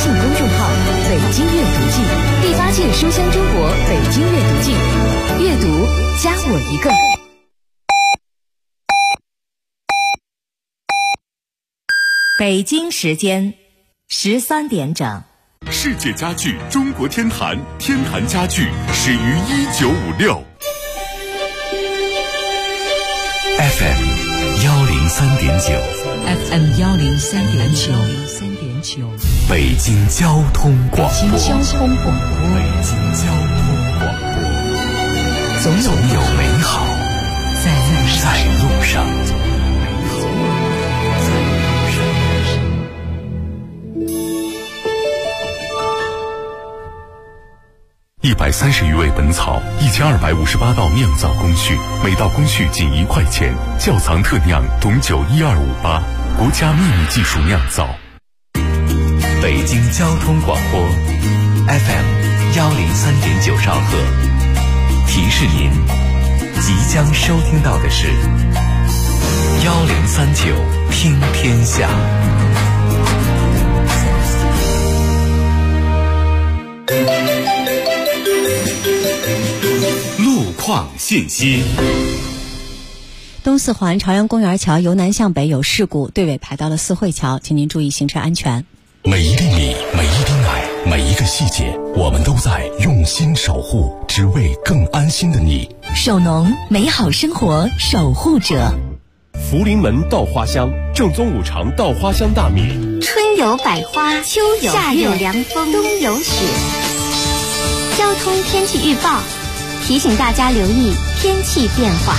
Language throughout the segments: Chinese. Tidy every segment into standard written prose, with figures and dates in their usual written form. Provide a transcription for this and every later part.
信公众号北京阅读季，第8届书香中国北京阅读季，阅读加我一个。 北京时间13点整。 世界家具中国天坛，天坛家具始于1956。 FM 103.9 FM 103.9 北京交通广播。 北京交通广播，总有美好在路上。130余味本草，1258道酿造工序，每道工序仅1块钱。窖藏特酿董酒12588，国家秘密技术酿造。北京交通广播 FM 103.9兆赫，提示您即将收听到的是1039听天下。路况信息。 东四环朝阳公园桥由南向北有事故，队尾排到了四惠桥，请您注意行车安全。 每一粒米，每一滴奶，每一个细节，我们都在用心守护，只为更安心的你。 首农，美好生活守护者。 福临门稻花香，正宗五常稻花香大米。 春有百花，秋有夏有凉风，冬有雪。交通天气预报提醒大家留意天气变化。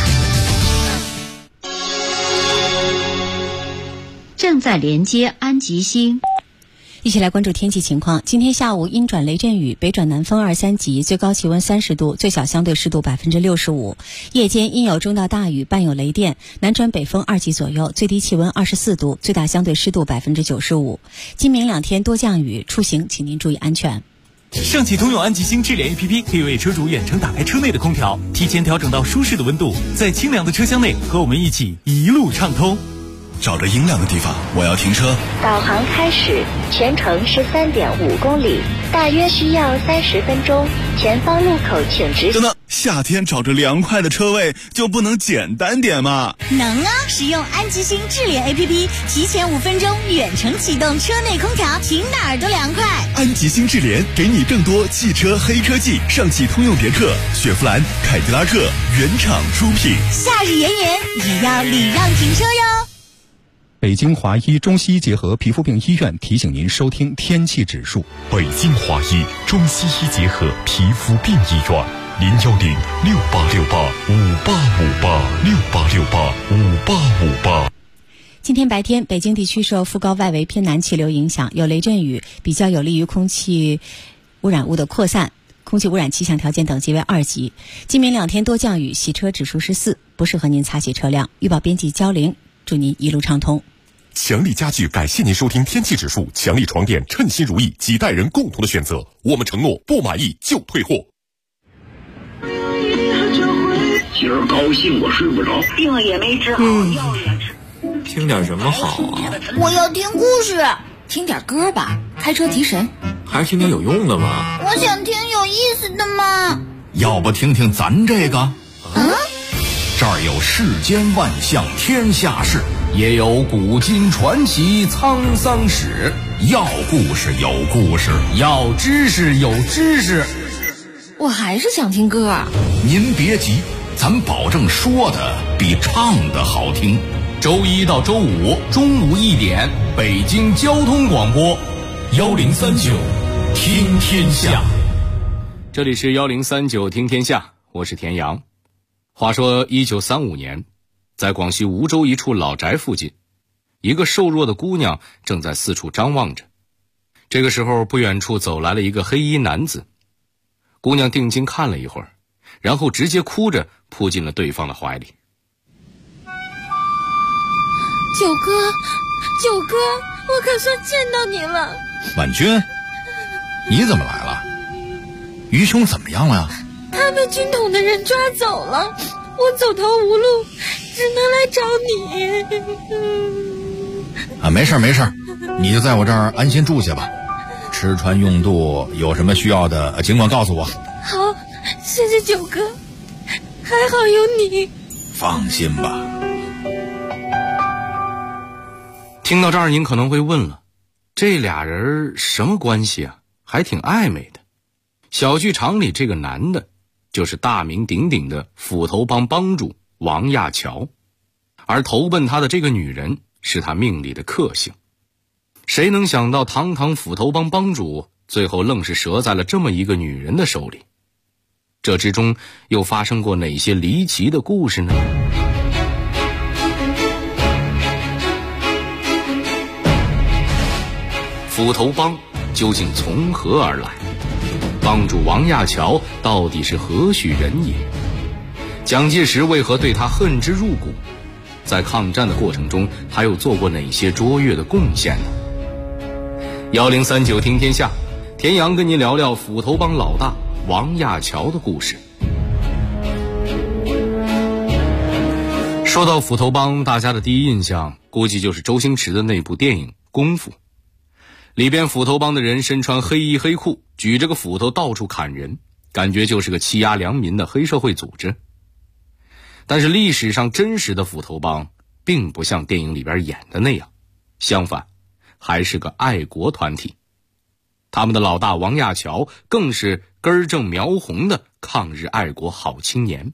正在连接安吉星。 一起来关注天气情况。今天下午阴转雷阵雨，北转南风2、3级，最高气温30度，最小相对湿度65%。夜间阴有中到大雨，伴有雷电，南转北风2级左右，最低气温24度，最大相对湿度95%。今明2天多降雨，出行请您注意安全。 上汽通用安吉星智联 APP 可以为车主远程打开车内的空调，提前调整到舒适的温度，在清凉的车厢内和我们一起一路畅通。 找着阴凉的地方，我要停车。 导航开始，全程13.5公里，大约需要30分钟。前方路口请直行。 等等，夏天找着凉快的车位就不能简单点吗？ 能啊！使用安吉星智联 APP， 提前5分钟远程启动车内空调，停哪儿都凉快。 安吉星智联给你更多汽车黑科技，上汽通用别克、雪佛兰、凯迪拉克原厂出品。 夏日炎炎也要礼让停车哟。 北京华医中西医结合皮肤病医院提醒您收听天气指数。 北京华医中西医结合皮肤病医院，01068685858，68685858。 今天白天，北京地区受副高外围偏南气流影响，有雷阵雨，比较有利于空气污染物的扩散，空气污染气象条件等级为2级。今明2天多降雨，洗车指数是4，不适合您擦洗车辆。预报编辑焦玲，祝您一路畅通。 强力家具感谢您收听天气指数，强力床垫称心如意，几代人共同的选择，我们承诺不满意就退货。 今儿高兴我睡不着， 病也没治好，药也吃。 听点什么好啊？ 我要听故事。听点歌吧，开车提神。 还是听点有用的吧。 我想听有意思的嘛。 要不听听咱这个？这儿有世间万象天下事，也有古今传奇沧桑史。要故事有故事，要知识有知识。 我还是想听歌。 您别急，咱保证说的比唱的好听。周1到周5中午1点，北京交通广播1039听天下。 这里是1039听天下，我是田阳。话说1935年，在广西梧州一处老宅附近，一个瘦弱的姑娘正在四处张望着。这个时候，不远处走来了一个黑衣男子。姑娘定睛看了一会儿，然后直接哭着扑进了对方的怀里。 九哥，我可算见到你了。 婉君，你怎么来了？于兄怎么样了呀？ 他被军统的人抓走了，我走投无路，只能来找你。 没事，你就在我这儿安心住下吧。 吃穿用度有什么需要的，尽管告诉我。 好，谢谢九哥，还好有你。 放心吧。 听到这儿，您可能会问了，这俩人什么关系啊？还挺暧昧的。小剧场里这个男的，就是大名鼎鼎的斧头帮帮主王亚樵，而投奔他的这个女人是他命里的克星。谁能想到堂堂斧头帮帮主，最后愣是折在了这么一个女人的手里？这之中又发生过哪些离奇的故事呢？斧头帮究竟从何而来？帮主王亚樵到底是何许人也？蒋介石为何对他恨之入骨？在抗战的过程中，他又做过哪些卓越的贡献呢？1039听天下，田阳跟您聊聊斧头帮老大王亚樵的故事。说到斧头帮，大家的第一印象估计就是周星驰的那部电影《功夫》，里边斧头帮的人身穿黑衣黑裤，举着个斧头到处砍人，感觉就是个欺压良民的黑社会组织。但是历史上真实的斧头帮并不像电影里边演的那样，相反还是个爱国团体。他们的老大王亚樵更是根正苗红的抗日爱国好青年。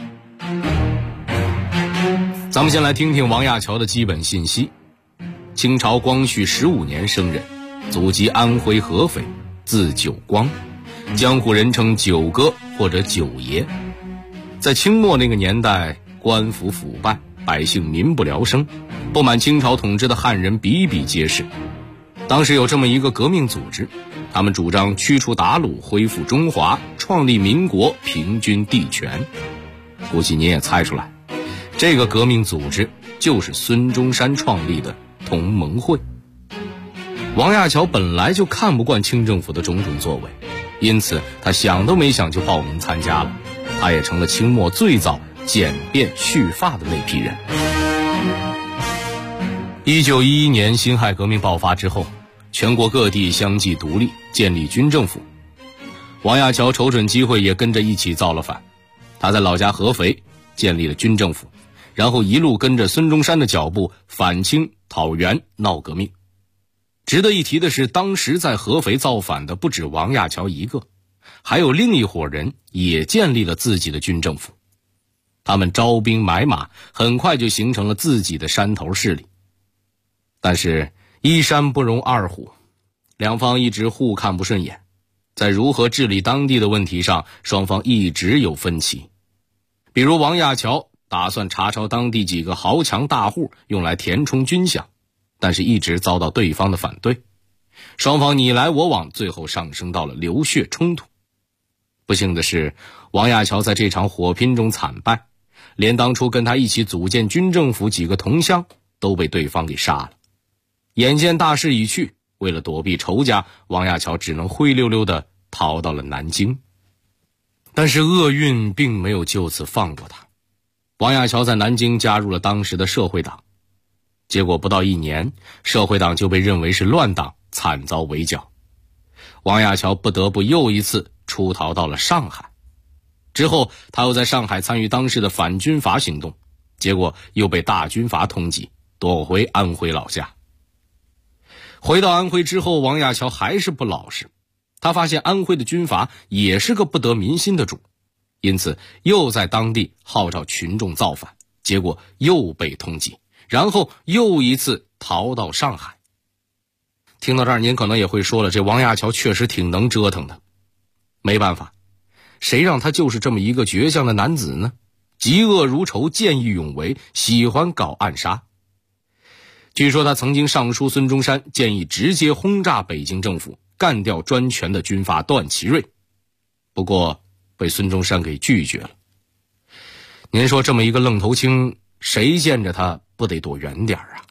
咱们先来听听王亚樵的基本信息。清朝光绪15年生人，祖籍安徽合肥，字九光，江湖人称九哥或者九爷。在清末那个年代，官府腐败，百姓民不聊生，不满清朝统治的汉人比比皆是。当时有这么一个革命组织，他们主张驱除鞑虏，恢复中华，创立民国，平均地权。估计你也猜出来，这个革命组织就是孙中山创立的同盟会。王亚樵本来就看不惯清政府的种种作为，因此他想都没想就报名参加了。他也成了清末最早简便蓄发的那批人。1911年辛亥革命爆发之后，全国各地相继独立，建立军政府。王亚樵瞅准机会也跟着一起造了反。他在老家合肥建立了军政府，然后一路跟着孙中山的脚步反清讨袁闹革命。值得一提的是，当时在合肥造反的不止王亚樵一个，还有另一伙人也建立了自己的军政府。他们招兵买马，很快就形成了自己的山头势力。但是一山不容二虎，两方一直互看不顺眼，在如何治理当地的问题上，双方一直有分歧。比如王亚樵打算查抄当地几个豪强大户，用来填充军饷，但是一直遭到对方的反对，双方你来我往，最后上升到了流血冲突。不幸的是，王亚樵在这场火拼中惨败，连当初跟他一起组建军政府几个同乡都被对方给杀了。眼见大势已去，为了躲避仇家，王亚樵只能灰溜溜地逃到了南京。但是厄运并没有就此放过他，王亚樵在南京加入了当时的社会党，结果不到1年，社会党就被认为是乱党，惨遭围剿。王亚樵不得不又一次出逃到了上海。之后他又在上海参与当时的反军阀行动，结果又被大军阀通缉，躲回安徽老家。回到安徽之后，王亚樵还是不老实，他发现安徽的军阀也是个不得民心的主，因此又在当地号召群众造反，结果又被通缉，然后又一次逃到上海。听到这儿，您可能也会说了，这王亚樵确实挺能折腾的。没办法，谁让他就是这么一个倔强的男子呢？嫉恶如仇，见义勇为，喜欢搞暗杀。据说他曾经上书孙中山，建议直接轰炸北京政府，干掉专权的军阀段祺瑞，不过被孙中山给拒绝了。您说这么一个愣头青，谁见着他不得躲远点啊？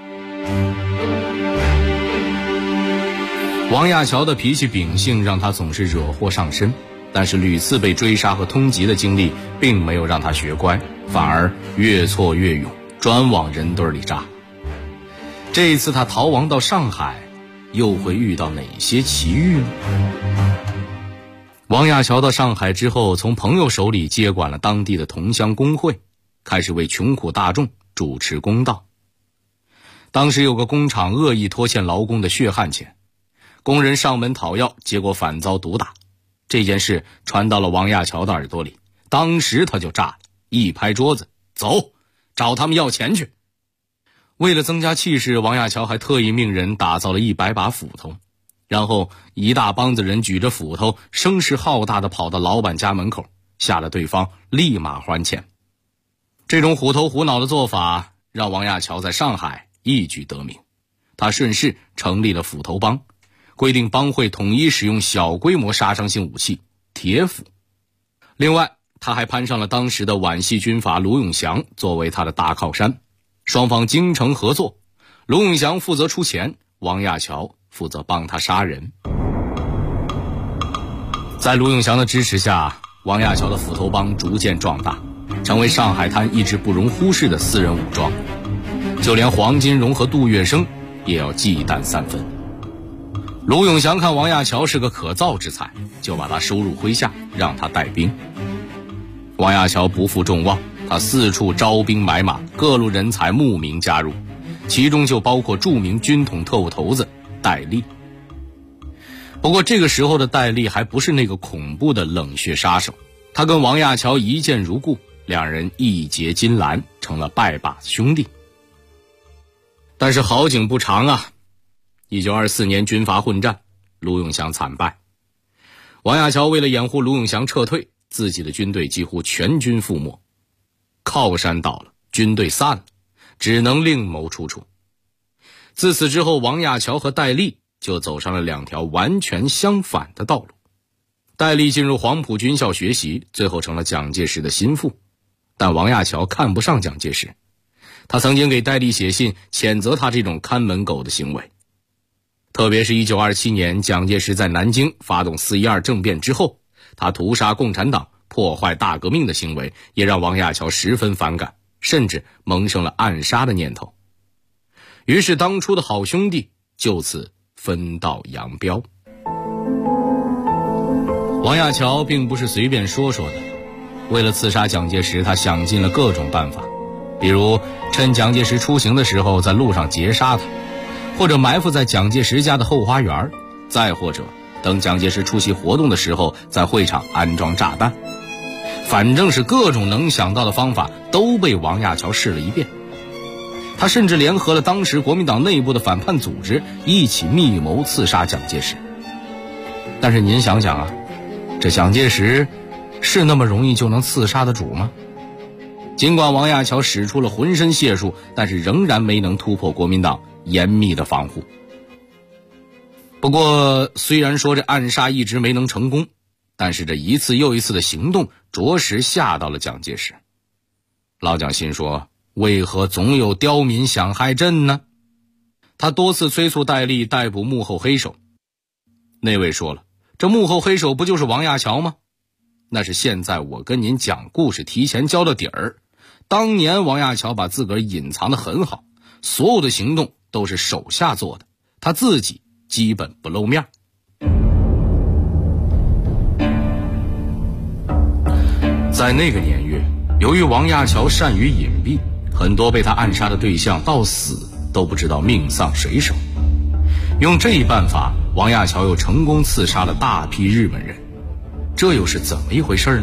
王亚樵的脾气秉性让他总是惹祸上身，但是屡次被追杀和通缉的经历并没有让他学乖，反而越挫越勇，专往人堆里扎。这一次他逃亡到上海， 又会遇到哪些奇遇呢？王亚樵到上海之后，从朋友手里接管了当地的同乡工会，开始为穷苦大众主持公道。当时有个工厂恶意拖欠劳工的血汗钱，工人上门讨要，结果反遭毒打。这件事传到了王亚樵的耳朵里，当时他就炸了，一拍桌子，走，找他们要钱去。为了增加气势，王亚樵还特意命人打造了100把斧头，然后一大帮子人举着斧头，声势浩大地跑到老板家门口，吓得对方立马还钱。这种虎头虎脑的做法让王亚樵在上海一举得名，他顺势成立了斧头帮，规定帮会统一使用小规模杀伤性武器铁斧。另外，他还攀上了当时的皖系军阀卢永祥作为他的大靠山，双方精诚合作，卢永祥负责出钱，王亚樵负责帮他杀人。在卢永祥的支持下，王亚樵的斧头帮逐渐壮大，成为上海滩一支不容忽视的私人武装，就连黄金荣和杜月笙也要忌惮3分。卢永祥看王亚樵是个可造之才，就把他收入麾下，让他带兵。王亚樵不负众望，他四处招兵买马，各路人才慕名加入，其中就包括著名军统特务头子戴笠。不过这个时候的戴笠还不是那个恐怖的冷血杀手，他跟王亚樵一见如故，两人义结金兰，成了拜把子兄弟。但是好景不长啊，1924年军阀混战，卢永祥惨败。王亚樵为了掩护卢永祥撤退，自己的军队几乎全军覆没，靠山倒了，军队散了，只能另谋出处。自此之后，王亚樵和戴笠就走上了2条完全相反的道路。戴笠进入黄埔军校学习，最后成了蒋介石的心腹，但王亚樵看不上蒋介石，他曾经给戴笠写信谴责他这种看门狗的行为。特别是1927年蒋介石在南京发动4·12政变之后，他屠杀共产党、破坏大革命的行为也让王亚樵十分反感，甚至萌生了暗杀的念头。于是当初的好兄弟就此分道扬镳。王亚樵并不是随便说说的，为了刺杀蒋介石，他想尽了各种办法，比如趁蒋介石出行的时候在路上截杀他，或者埋伏在蒋介石家的后花园，再或者等蒋介石出席活动的时候在会场安装炸弹。反正是各种能想到的方法都被王亚樵试了一遍。他甚至联合了当时国民党内部的反叛组织，一起密谋刺杀蒋介石。但是您想想啊，这蒋介石是那么容易就能刺杀的主吗？尽管王亚樵使出了浑身解数，但是仍然没能突破国民党严密的防护。不过虽然说这暗杀一直没能成功，但是这一次又一次的行动着实吓到了蒋介石。老蒋心说，为何总有刁民想害朕呢？他多次催促戴笠逮捕幕后黑手。那位说了，这幕后黑手不就是王亚樵吗？那是现在我跟您讲故事提前交的底儿。当年王亚樵把自个儿隐藏得很好，所有的行动都是手下做的，他自己基本不露面。在那个年月，由于王亚樵善于隐蔽，很多被他暗杀的对象到死都不知道命丧谁手。用这一办法，王亚樵又成功刺杀了大批日本人，这又是怎么一回事呢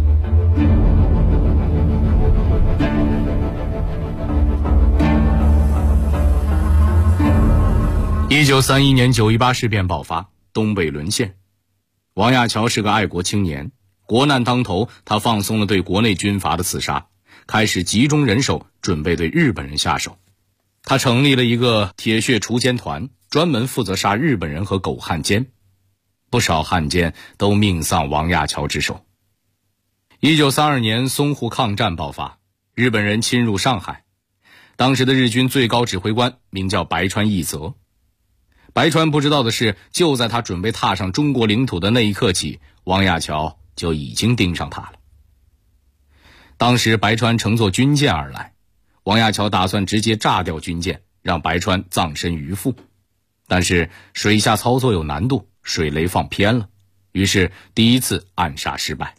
？1931年9·18事变爆发，东北沦陷。王亚樵是个爱国青年，国难当头，他放松了对国内军阀的刺杀，开始集中人手，准备对日本人下手。他成立了一个铁血除奸团，专门负责杀日本人和狗汉奸，不少汉奸都命丧王亚樵之手。1932年淞沪抗战爆发，日本人侵入上海，当时的日军最高指挥官名叫白川义则。白川不知道的是，就在他准备踏上中国领土的那一刻起，王亚樵就已经盯上他了。当时白川乘坐军舰而来，王亚樵打算直接炸掉军舰，让白川葬身鱼腹。 但是水下操作有难度，水雷放偏了，于是第一次暗杀失败。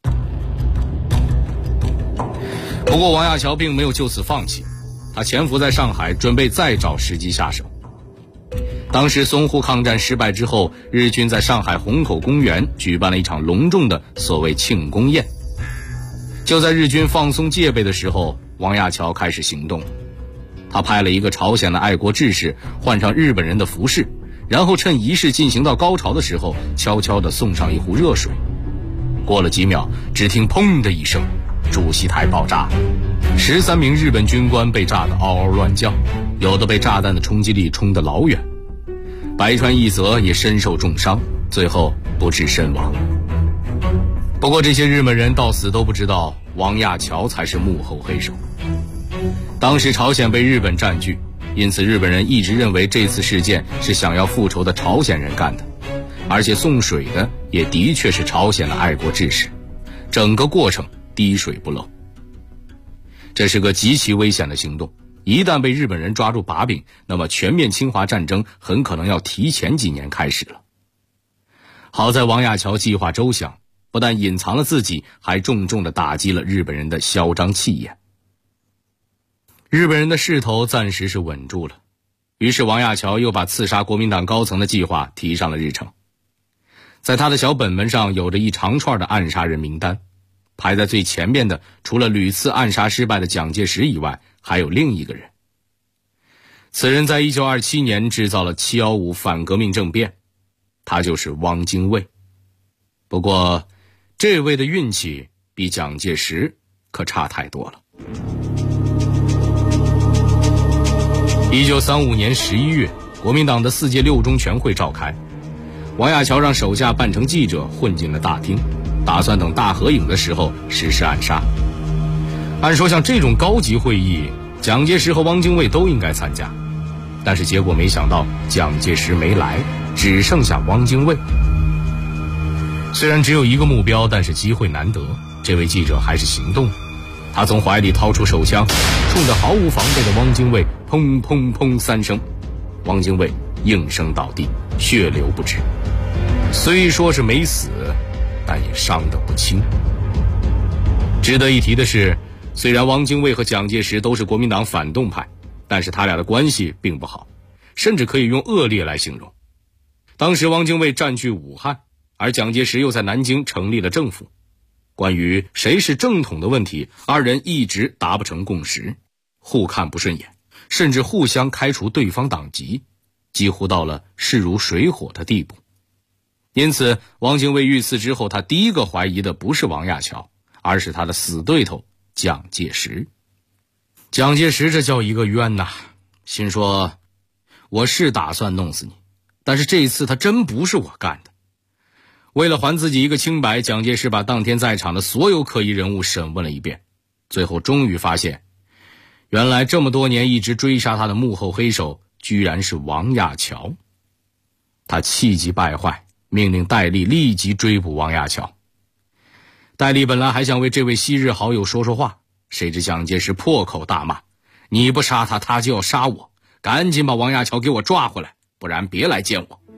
不过王亚樵并没有就此放弃，他潜伏在上海，准备再找时机下手。当时淞沪抗战失败之后，日军在上海虹口公园举办了一场隆重的所谓庆功宴。就在日军放松戒备的时候，王亚樵开始行动。他派了一个朝鲜的爱国志士换上日本人的服饰，然后趁仪式进行到高潮的时候，悄悄地送上一壶热水。过了几秒，只听砰的一声，主席台爆炸，13名日本军官被炸得嗷嗷乱叫，有的被炸弹的冲击力冲得老远。白川义则也身受重伤，最后不治身亡。不过这些日本人到死都不知道王亚樵才是幕后黑手。当时朝鲜被日本占据，因此日本人一直认为这次事件是想要复仇的朝鲜人干的，而且送水的也的确是朝鲜的爱国志士，整个过程滴水不漏。这是个极其危险的行动，一旦被日本人抓住把柄，那么全面侵华战争很可能要提前几年开始了。好在王亚樵计划周详，不但隐藏了自己，还重重地打击了日本人的嚣张气焰。日本人的势头暂时是稳住了，于是王亚樵又把刺杀国民党高层的计划提上了日程。在他的小本本上有着一长串的暗杀人名单，排在最前面的除了屡次暗杀失败的蒋介石以外，还有另一个人。此人在1927年制造了715反革命政变，他就是汪精卫。不过这位的运气比蒋介石可差太多了。1935年11月，国民党的4届6中全会召开，王亚樵让手下扮成记者混进了大厅，打算等大合影的时候实施暗杀。按说像这种高级会议，蒋介石和汪精卫都应该参加，但是结果没想到蒋介石没来，只剩下汪精卫。虽然只有一个目标，但是机会难得，这位记者还是行动了。他从怀里掏出手枪，冲着毫无防备的汪精卫砰砰砰3声，汪精卫应声倒地，血流不止。虽说是没死，但也伤得不轻。值得一提的是，虽然汪精卫和蒋介石都是国民党反动派，但是他俩的关系并不好，甚至可以用恶劣来形容。当时汪精卫占据武汉，而蒋介石又在南京成立了政府。关于谁是正统的问题，二人一直达不成共识，互看不顺眼，甚至互相开除对方党籍，几乎到了势如水火的地步。因此汪精卫遇刺之后，他第一个怀疑的不是王亚樵，而是他的死对头蒋介石。蒋介石这叫一个冤呐，心说我是打算弄死你，但是这一次他真不是我干的。为了还自己一个清白，蒋介石把当天在场的所有可疑人物审问了一遍，最后终于发现，原来这么多年一直追杀他的幕后黑手居然是王亚樵。他气急败坏，命令戴笠立即追捕王亚樵。戴笠本来还想为这位昔日好友说说话，谁知蒋介石破口大骂，你不杀他，他就要杀我，赶紧把王亚樵给我抓回来，不然别来见我。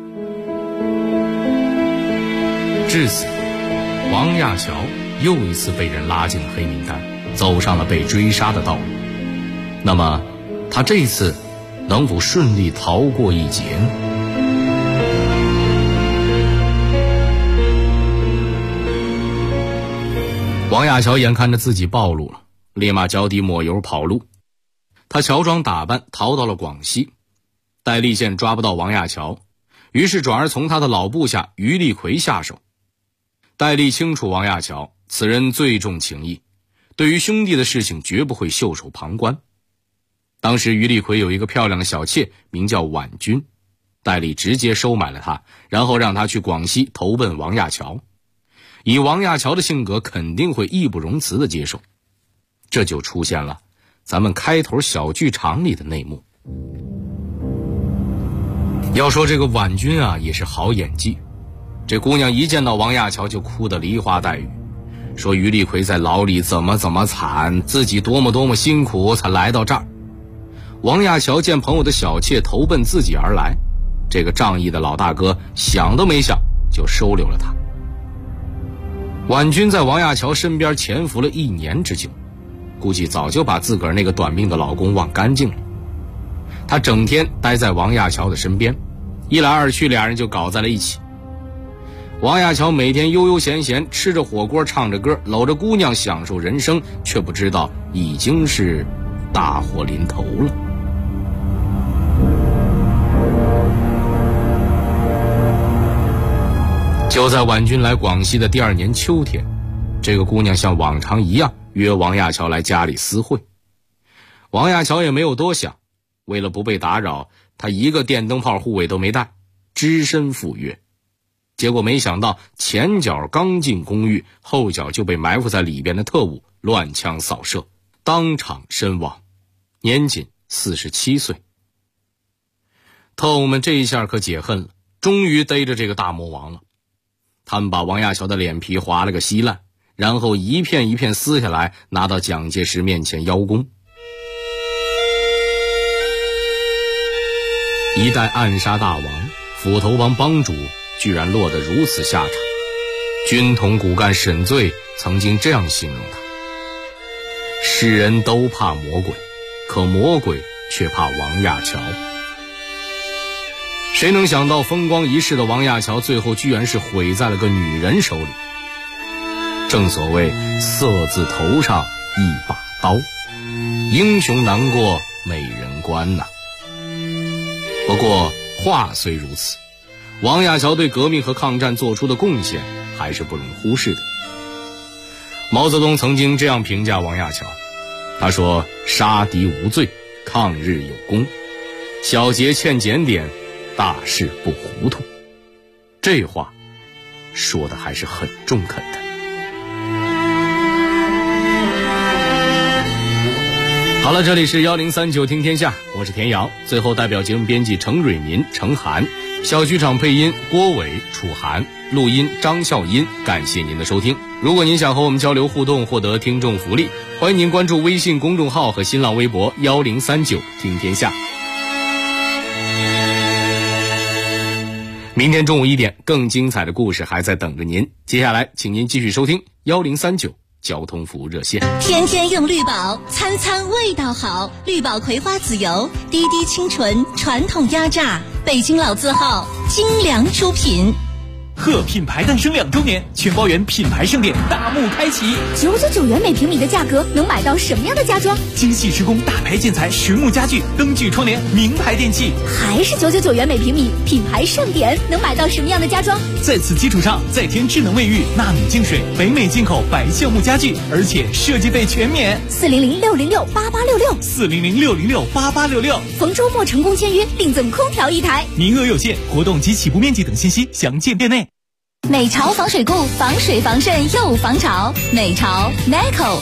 至此，王亚樵又一次被人拉进了黑名单，走上了被追杀的道路。那么他这一次能否顺利逃过一劫呢？王亚樵眼看着自己暴露了，立马脚底抹油跑路。他乔装打扮逃到了广西，戴笠见抓不到王亚樵，于是转而从他的老部下于立奎下手。戴笠清楚王亚樵此人最重情义，对于兄弟的事情绝不会袖手旁观。当时于立奎有一个漂亮的小妾名叫婉君，戴笠直接收买了她，然后让她去广西投奔王亚樵。以王亚樵的性格，肯定会义不容辞地接受。这就出现了咱们开头小剧场里的内幕。要说这个婉君啊，也是好演技。这姑娘一见到王亚樵就哭得梨花带雨，说于立奎在牢里怎么惨，自己多么辛苦才来到这儿。王亚樵见朋友的小妾投奔自己而来， 这个仗义的老大哥想都没想就收留了他。婉君在王亚樵身边潜伏了1年之久，估计早就把自个儿那个短命的老公忘干净了。她整天待在王亚樵的身边，一来二去俩人就搞在了一起。王亚樵每天悠悠闲闲吃着火锅唱着歌搂着姑娘享受人生，却不知道已经是大祸临头了。就在婉君来广西的第2年秋天，这个姑娘像往常一样约王亚樵来家里私会。王亚樵也没有多想，为了不被打扰，他一个电灯泡护卫都没带，只身赴约。结果没想到前脚刚进公寓，后脚就被埋伏在里边的特务乱枪扫射，当场身亡，年仅47岁。特务们这一下可解恨了，终于逮着这个大魔王了。他们把王亚樵的脸皮划了个稀烂，然后一片一片撕下来，拿到蒋介石面前邀功。一代暗杀大王，斧头帮帮主，居然落得如此下场。军统骨干沈醉曾经这样形容他：世人都怕魔鬼，可魔鬼却怕王亚樵。谁能想到风光一世的王亚樵最后居然是毁在了个女人手里。正所谓色字头上一把刀，英雄难过美人关呐。不过话虽如此，王亚樵对革命和抗战做出的贡献还是不容忽视的。毛泽东曾经这样评价王亚樵，他说：杀敌无罪，抗日有功，小节欠检点，大事不糊涂。这话说的还是很中肯的。好了，这里是1039听天下，我是田阳。最后代表节目编辑程蕊民、程涵，小剧场配音郭伟、楚涵，录音张笑音。感谢您的收听。如果您想和我们交流互动，获得听众福利，欢迎您关注微信公众号和新浪微博1039听天下。明天中午1点，更精彩的故事还在等着您。接下来请您继续收听1039交通服务热线。 天天用绿宝，餐餐味道好。绿宝葵花籽油，滴滴清纯，传统压榨，北京老字号，精良出品。 贺品牌诞生2周年，全包园品牌盛典大幕开启 ，999元每平米的价格能买到什么样的家装？ 精细施工，大牌建材，实木家具，灯具窗帘，名牌电器， 还是999元每平米，品牌盛典能买到什么样的家装？ 在此基础上再添智能卫浴、纳米净水、北美进口白橡木家具，而且设计费全免。 400-606-8866，400-606-8866，逢周末成功签约，另赠空调1台， 名额有限，活动及起步面积等信息详见店内。 美潮防水固，防水防渗又防潮。美潮 NECO。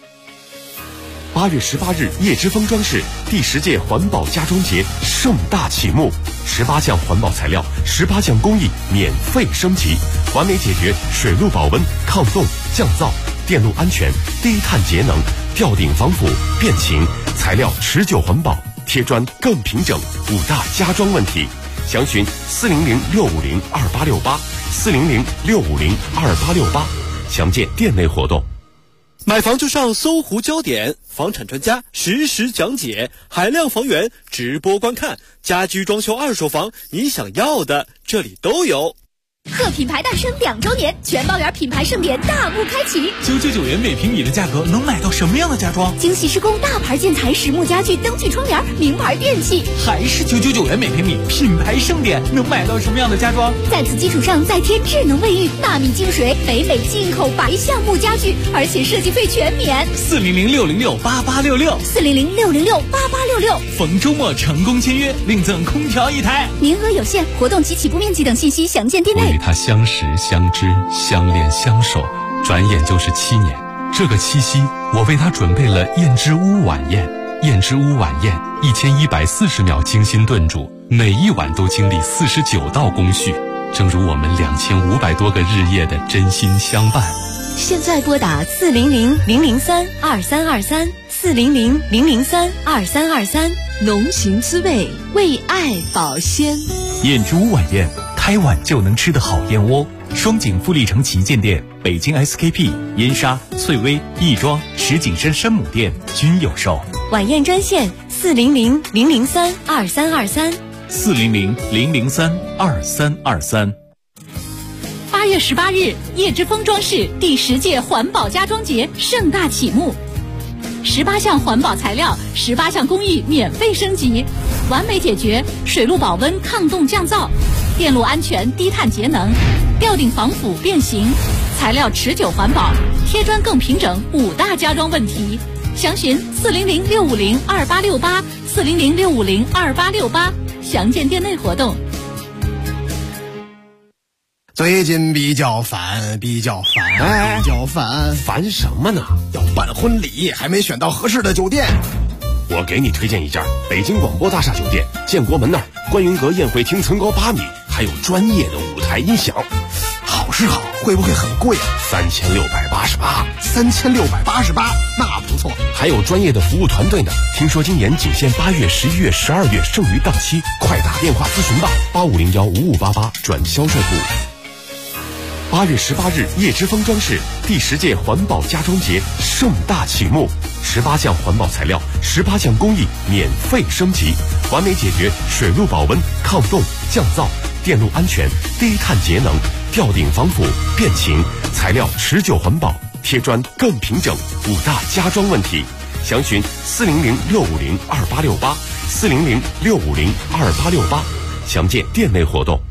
8月18日，叶之峰装饰第10届环保家装节盛大启幕，18项环保材料，18项工艺免费升级，完美解决水路保温、抗冻、降噪、电路安全、低碳节能、吊顶防腐、变形，材料持久环保，贴砖更平整，5大家装问题。详询400-650-2868，400-650-2868，详见店内活动。 买房就上搜狐焦点，房产专家实时讲解，海量房源直播观看，家居装修二手房，你想要的这里都有。 贺品牌诞生2周年，全包园品牌盛典大幕开启 ，999元每平米的价格能买到什么样的家装？ 精细施工，大牌建材，实木家具，灯具窗帘，名牌电器， 还是999元每平米，品牌盛典能买到什么样的家装？ 在此基础上再添智能卫浴、纳米净水、北美进口白橡木家具，而且设计费全免。 400-606-8866，400-606-8866，逢周末成功签约，另赠空调1台， 名额有限，活动及起步面积等信息详见店内。 他相识、相知、相恋、相守，转眼就是7年。这个7夕，我为他准备了燕之屋晚宴。燕之屋晚宴1140秒精心炖煮，每一碗都经历49道工序，正如我们2500多个日夜的真心相伴。 现在拨打400-003-2323，400-003-2323，浓情滋味，为爱保鲜。 燕之屋晚宴，开碗就能吃的好燕窝。双井富力城旗舰店、北京 SKP、燕莎、翠微、亦庄、石景山山姆店均有售。 晚宴专线400-003-2323。 400-003-2323。 8月18日，叶之峰装饰第10届环保家装节盛大启幕，18项环保材料，18项工艺免费升级，完美解决水陆保温抗冻降噪、电路安全低碳节能、吊顶防腐变形、材料持久环保、贴砖更平整5大家装问题。详询400-650-2868 400-650-2868，详见店内活动。 最近比较烦， 烦什么呢？ 要办婚礼，还没选到合适的酒店。 我给你推荐一家北京广播大厦酒店，建国门那儿，观云阁宴会厅层高8米，还有专业的舞台音响。 好是好，会不会很贵啊？3688，那不错。 还有专业的服务团队呢。听说今年仅限8月、11月、12月，剩余档期，快打电话咨询吧，8501-5588转销售部。8月18日，叶之峰装饰第10届环保家装节盛大启幕，18项环保材料，18项工艺免费升级，完美解决水陆保温、抗冻、降噪、电路安全、低碳节能、吊顶防腐、变形、材料持久环保、贴砖更平整5大家装问题。详询400-650-2868 400-650-2868，详见店内活动。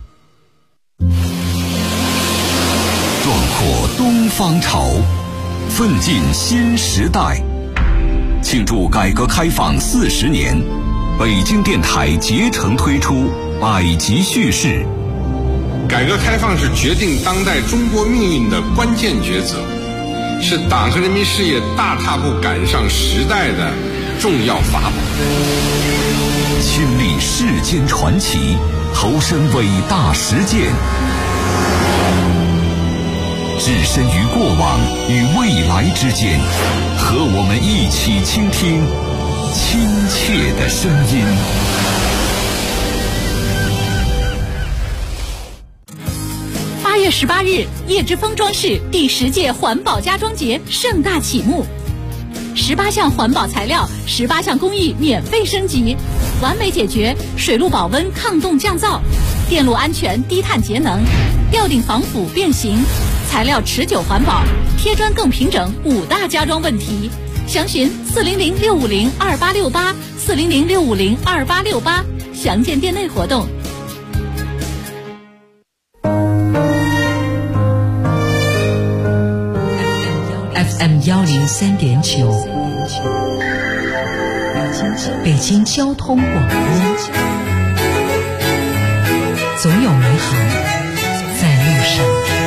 壮阔东方潮，奋进新时代。庆祝改革开放40年，北京电台竭诚推出百集叙事。 改革开放是决定当代中国命运的关键抉择，是党和人民事业大踏步赶上时代的重要法宝。 亲历世间传奇，投身伟大实践，置身于过往与未来之间，和我们一起倾听亲切的声音。 8月18日，叶之峰装饰第10届环保家装节盛大启幕，18项环保材料，18项工艺免费升级，完美解决水陆保温抗冻降噪、电路安全低碳节能、吊顶防腐变形、材料持久环保、贴砖更平整5大家装问题。详询400-650-2868 400-650-2868，详见店内活动。 FM 103.9，北京交通广播，总有美好在路上。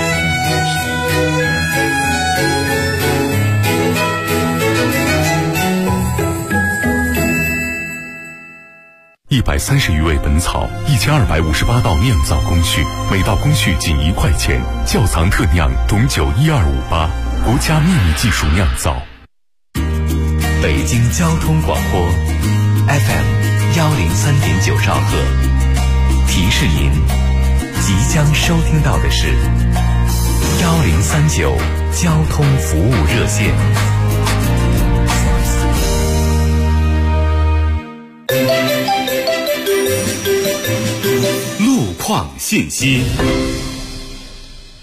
130余味本草，1258道酿造工序，每道工序仅1块钱。窖藏特酿董酒12588，国家秘密技术酿造。 北京交通广播 FM 103.9兆赫，提示您即将收听到的是1039交通服务热线。 路况信息。